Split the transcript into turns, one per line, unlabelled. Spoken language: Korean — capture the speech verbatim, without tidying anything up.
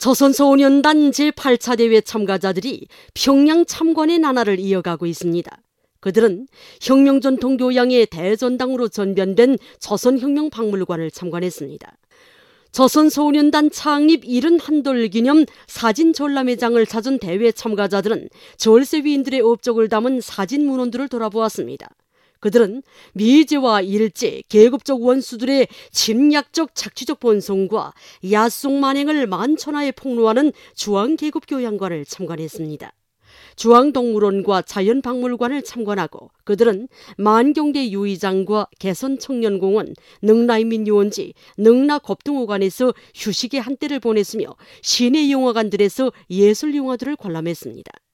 조선소년단 제팔 차 대회 참가자들이 평양 참관의 나날을 이어가고 있습니다. 그들은 혁명전통 교양의 대전당으로 전변된 조선혁명박물관을 참관했습니다. 조선소년단 창립 칠십일 돌 기념 사진 전람회장을 찾은 대회 참가자들은 절세위인들의 업적을 담은 사진 문헌들을 돌아보았습니다. 그들은 미제와 일제, 계급적 원수들의 침략적 착취적 본성과 야속 만행을 만천하에 폭로하는 중앙계급교양관을 참관했습니다. 중앙동물원과 자연박물관을 참관하고 그들은 만경대 유의장과 개선청년공원, 능라인민유원지, 능라겁동호관에서 휴식의 한때를 보냈으며 시내 영화관들에서 예술영화들을 관람했습니다.